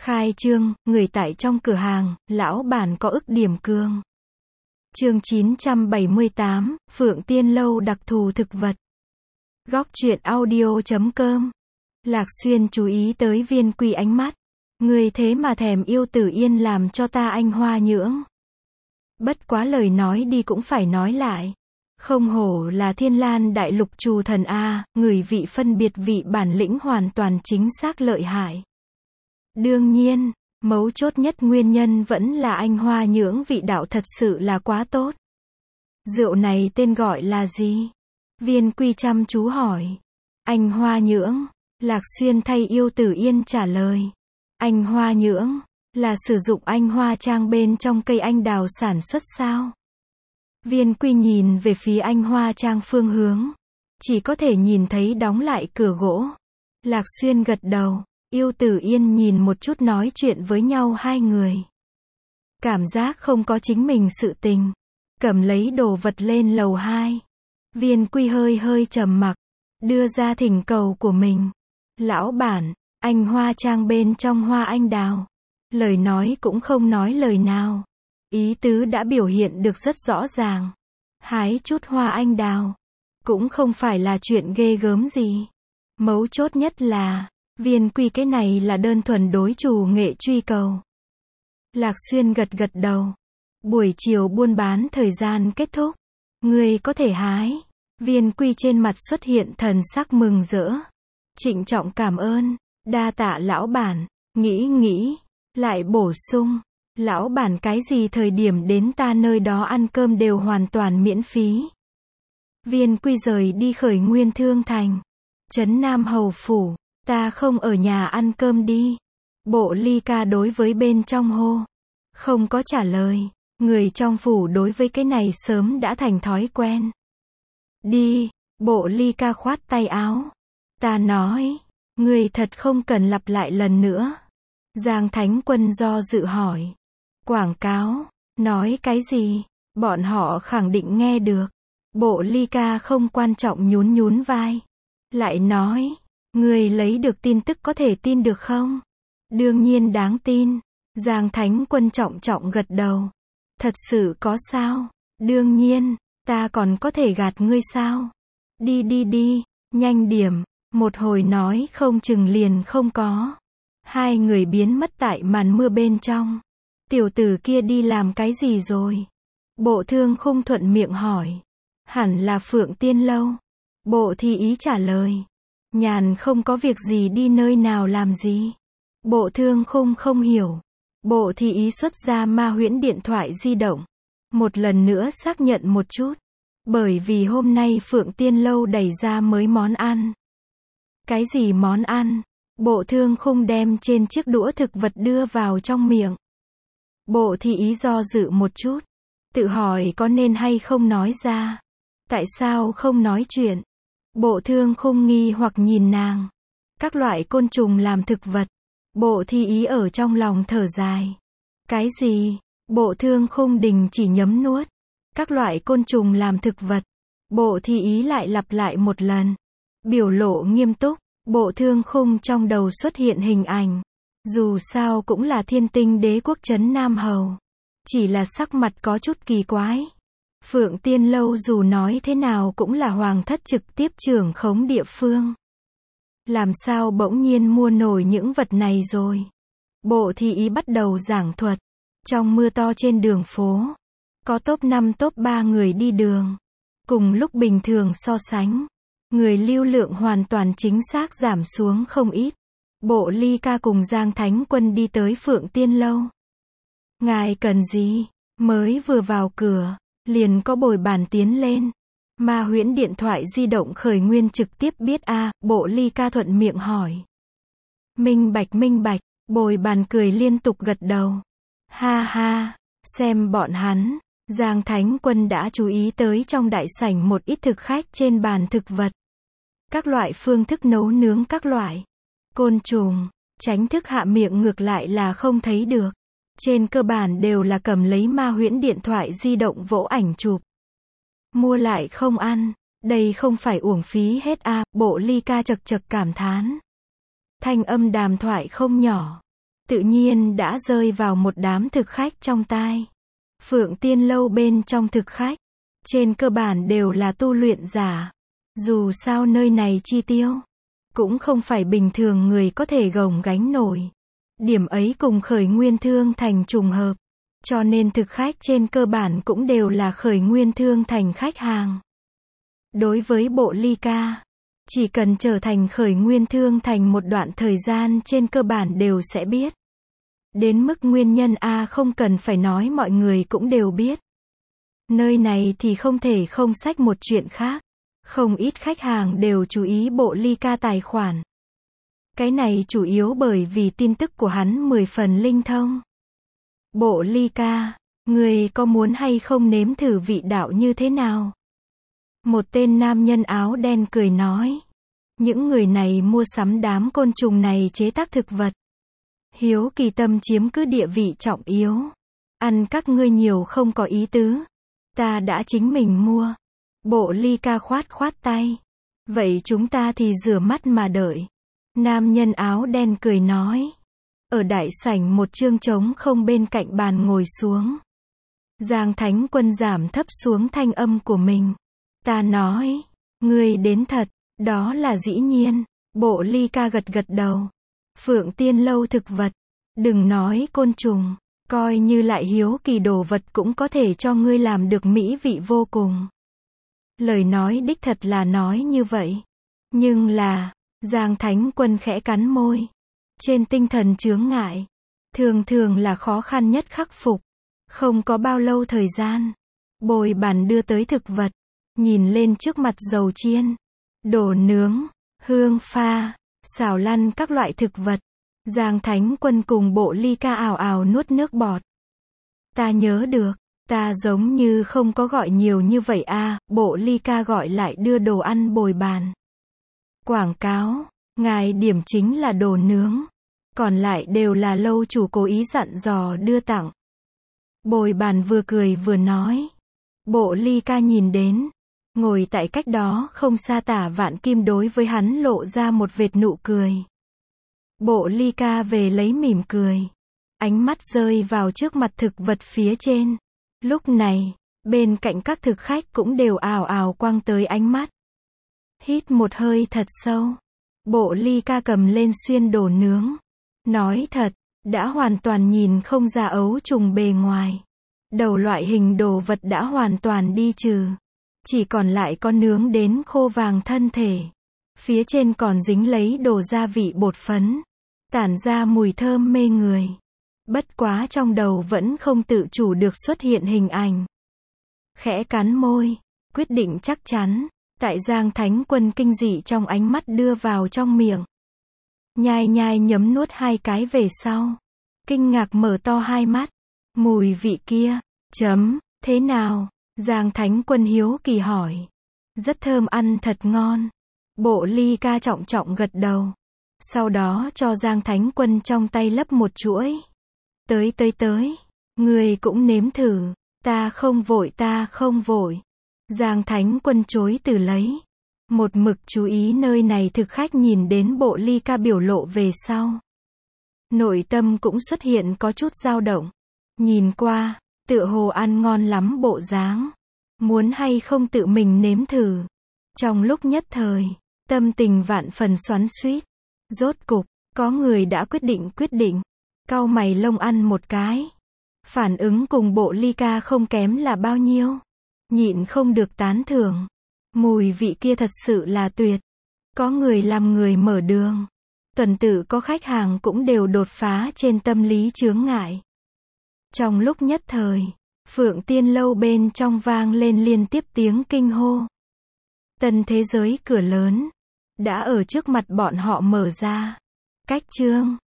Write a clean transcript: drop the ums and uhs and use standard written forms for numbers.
Khai trương, người tại trong cửa hàng, lão bản có ức điểm cường. Chương 978, Phượng Tiên Lâu đặc thù thực vật. Góc truyện audio.com. Lạc Xuyên chú ý tới Viên Quy ánh mắt. Người thế mà thèm yêu Tử Yên làm cho ta anh hoa nhưỡng. Bất quá lời nói đi cũng phải nói lại. Không hổ là Thiên Lan Đại Lục Trù Thần A, người vị phân biệt vị bản lĩnh hoàn toàn chính xác lợi hại. Đương nhiên, mấu chốt nhất nguyên nhân vẫn là anh hoa nhưỡng vị đạo thật sự là quá tốt. Rượu này tên gọi là gì? Viên Quy chăm chú hỏi. Anh hoa nhưỡng. Lạc Xuyên thay yêu Tử Yên trả lời. Anh hoa nhưỡng, là sử dụng anh hoa trang bên trong cây anh đào sản xuất sao? Viên Quy nhìn về phía anh hoa trang phương hướng. Chỉ có thể nhìn thấy đóng lại cửa gỗ. Lạc Xuyên gật đầu. Yêu Tử Yên nhìn một chút nói chuyện với nhau hai người. Cảm giác không có chính mình sự tình. Cầm lấy đồ vật lên lầu 2. Viên Quy hơi trầm mặc. Đưa ra thỉnh cầu của mình. Lão bản, anh hoa trang bên trong hoa anh đào. Lời nói cũng không nói lời nào. Ý tứ đã biểu hiện được rất rõ ràng. Hái chút hoa anh đào. Cũng không phải là chuyện ghê gớm gì. Mấu chốt nhất là, Viên Quy cái này là đơn thuần đối chủ nghệ truy cầu. Lạc Xuyên gật đầu. Buổi chiều buôn bán thời gian kết thúc. Người có thể hái. Viên Quy trên mặt xuất hiện thần sắc mừng rỡ. Trịnh trọng cảm ơn. Đa tạ lão bản. Nghĩ. Lại bổ sung. Lão bản cái gì thời điểm đến ta nơi đó ăn cơm đều hoàn toàn miễn phí. Viên Quy rời đi Khởi Nguyên Thương Thành. Trấn Nam Hầu Phủ. Ta không ở nhà ăn cơm đi. Bộ Ly Ca đối với bên trong hô. Không có trả lời. Người trong phủ đối với cái này sớm đã thành thói quen. Đi. Bộ Ly Ca khoát tay áo. Ta nói. Người thật không cần lặp lại lần nữa. Giang Thánh Quân do dự hỏi. Quảng cáo. Nói cái gì? Bọn họ khẳng định nghe được. Bộ Ly Ca không quan trọng nhún vai. Lại nói. Người lấy được tin tức có thể tin được không? Đương nhiên đáng tin. Giang Thánh Quân trọng gật đầu. Thật sự có sao? Đương nhiên. Ta còn có thể gạt ngươi sao? Đi. Nhanh điểm. Một hồi nói không chừng liền không có. Hai người biến mất tại màn mưa bên trong. Tiểu tử kia đi làm cái gì rồi? Bộ Thương Khung thuận miệng hỏi. Hẳn là Phượng Tiên Lâu. Bộ Thi Ý trả lời. Nhàn không có việc gì đi nơi nào làm gì? Bộ Thương Khung không hiểu. Bộ Thi Ý xuất ra ma huyễn điện thoại di động. Một lần nữa xác nhận một chút. Bởi vì hôm nay Phượng Tiên Lâu đẩy ra mới món ăn. Cái gì món ăn? Bộ Thương Khung đem trên chiếc đũa thực vật đưa vào trong miệng. Bộ Thi Ý do dự một chút. Tự hỏi có nên hay không nói ra. Tại sao không nói chuyện? Bộ Thương Khung nghi hoặc nhìn nàng. Các loại côn trùng làm thực vật. Bộ Thi Ý ở trong lòng thở dài. Cái gì? Bộ Thương Khung đình chỉ nhấm nuốt. Các loại côn trùng làm thực vật. Bộ Thi Ý lại lặp lại một lần. Biểu lộ nghiêm túc. Bộ Thương Khung trong đầu xuất hiện hình ảnh. Dù sao cũng là Thiên Tinh Đế quốc Trấn Nam Hầu. Chỉ là sắc mặt có chút kỳ quái. Phượng Tiên Lâu dù nói thế nào cũng là hoàng thất trực tiếp trưởng khống địa phương. Làm sao bỗng nhiên mua nổi những vật này rồi? Bộ Thi Ý bắt đầu giảng thuật. Trong mưa to trên đường phố. Có top 5 top 3 người đi đường. Cùng lúc bình thường so sánh. Người lưu lượng hoàn toàn chính xác giảm xuống không ít. Bộ Ly Ca cùng Giang Thánh Quân đi tới Phượng Tiên Lâu. Ngài cần gì? Mới vừa vào cửa. Liền có bồi bàn tiến lên. Ma huyễn điện thoại di động Khởi Nguyên trực tiếp biết a. Bộ Ly Ca thuận miệng hỏi. Minh bạch. Bồi bàn cười liên tục gật đầu. Ha. Xem bọn hắn. Giang Thánh Quân đã chú ý tới trong đại sảnh một ít thực khách trên bàn thực vật. Các loại phương thức nấu nướng các loại. Côn trùng. Tránh thức hạ miệng ngược lại là không thấy được. Trên cơ bản đều là cầm lấy ma huyễn điện thoại di động vỗ ảnh chụp. Mua lại không ăn. Đây không phải uổng phí hết a. Bộ Ly Ca chật cảm thán. Thanh âm đàm thoại không nhỏ. tự nhiên đã rơi vào một đám thực khách trong tai. Phượng Tiên Lâu bên trong thực khách, trên cơ bản đều là tu luyện giả. Dù sao nơi này chi tiêu, cũng không phải bình thường người có thể gồng gánh nổi. Điểm ấy cùng Khởi Nguyên Thương Thành trùng hợp. Cho nên thực khách trên cơ bản cũng đều là Khởi Nguyên Thương Thành khách hàng. Đối với Bộ Ly Ca, chỉ cần trở thành Khởi Nguyên Thương Thành một đoạn thời gian trên cơ bản đều sẽ biết. Đến mức nguyên nhân không cần phải nói, mọi người cũng đều biết. Nơi này thì không thể không xách một chuyện khác. Không ít khách hàng đều chú ý Bộ Ly Ca tài khoản. Cái này chủ yếu bởi vì tin tức của hắn 10 phần linh thông. Bộ Ly Ca, người có muốn hay không nếm thử vị đạo như thế nào? Một tên nam nhân áo đen cười nói. Những người này mua sắm đám côn trùng này chế tác thực vật. Hiếu kỳ tâm chiếm cứ địa vị trọng yếu. Ăn các ngươi nhiều không có ý tứ. Ta đã chính mình mua. Bộ Ly Ca khoát khoát tay. Vậy chúng ta thì rửa mắt mà đợi. Nam nhân áo đen cười nói. Ở đại sảnh một chương trống không bên cạnh bàn ngồi xuống. Giang Thánh Quân giảm thấp xuống thanh âm của mình. Ta nói, ngươi đến thật, đó là dĩ nhiên. Bộ Ly Ca gật gật đầu. Phượng Tiên Lâu thực vật, đừng nói côn trùng, coi như lại hiếu kỳ đồ vật cũng có thể cho ngươi làm được mỹ vị vô cùng. Lời nói đích thật là nói như vậy. Nhưng là, Giang Thánh Quân khẽ cắn môi. Trên tinh thần chướng ngại, thường thường là khó khăn nhất khắc phục. Không có bao lâu thời gian, bồi bàn đưa tới thực vật, nhìn lên trước mặt dầu chiên, đồ nướng, hương pha, xào lăn các loại thực vật. Giang Thánh Quân cùng Bộ Ly Ca ào ào nuốt nước bọt. Ta nhớ được, ta giống như không có gọi nhiều như vậy Bộ Ly Ca gọi lại đưa đồ ăn bồi bàn. Quảng cáo, ngài điểm chính là đồ nướng. Còn lại đều là lâu chủ cố ý dặn dò đưa tặng. Bồi bàn vừa cười vừa nói. Bộ Ly Ca nhìn đến. Ngồi tại cách đó không xa Tả Vạn Kim đối với hắn lộ ra một vệt nụ cười. Bộ Ly Ca về lấy mỉm cười. Ánh mắt rơi vào trước mặt thực vật phía trên. Lúc này, bên cạnh các thực khách cũng đều ào ào quăng tới ánh mắt. Hít một hơi thật sâu. Bộ Ly Ca cầm lên xuyên đồ nướng. Nói thật, đã hoàn toàn nhìn không ra ấu trùng bề ngoài. Đầu loại hình đồ vật đã hoàn toàn đi trừ. Chỉ còn lại có nướng đến khô vàng thân thể. Phía trên còn dính lấy đồ gia vị bột phấn. Tản ra mùi thơm mê người. Bất quá trong đầu vẫn không tự chủ được xuất hiện hình ảnh. Khẽ cắn môi, quyết định chắc chắn. Tại Giang Thánh Quân kinh dị trong ánh mắt đưa vào trong miệng. Nhai nhai nhấm nuốt 2 cái về sau. Kinh ngạc mở to hai mắt. Mùi vị kia, thế nào? Giang Thánh Quân hiếu kỳ hỏi. Rất thơm, ăn thật ngon. Bộ Ly Ca trọng trọng gật đầu. Sau đó cho Giang Thánh Quân trong tay lấp một chuỗi. Tới. Người cũng nếm thử. Ta không vội. Giang Thánh Quân chối từ lấy. Một mực chú ý nơi này thực khách nhìn đến Bộ Ly Ca biểu lộ về sau. Nội tâm cũng xuất hiện có chút dao động. Nhìn qua, tựa hồ ăn ngon lắm bộ dáng. Muốn hay không tự mình nếm thử. Trong lúc nhất thời, tâm tình vạn phần xoắn xuýt. Rốt cục, có người đã quyết định. Cau mày lông ăn một cái. Phản ứng cùng Bộ Ly Ca không kém là bao nhiêu. Nhịn không được tán thưởng. Mùi vị kia thật sự là tuyệt. Có người làm người mở đường. Tuần tự có khách hàng cũng đều đột phá trên tâm lý chướng ngại. Trong lúc nhất thời, Phượng Tiên Lâu bên trong vang lên liên tiếp tiếng kinh hô. Tân thế giới cửa lớn đã ở trước mặt bọn họ mở ra. Cách chương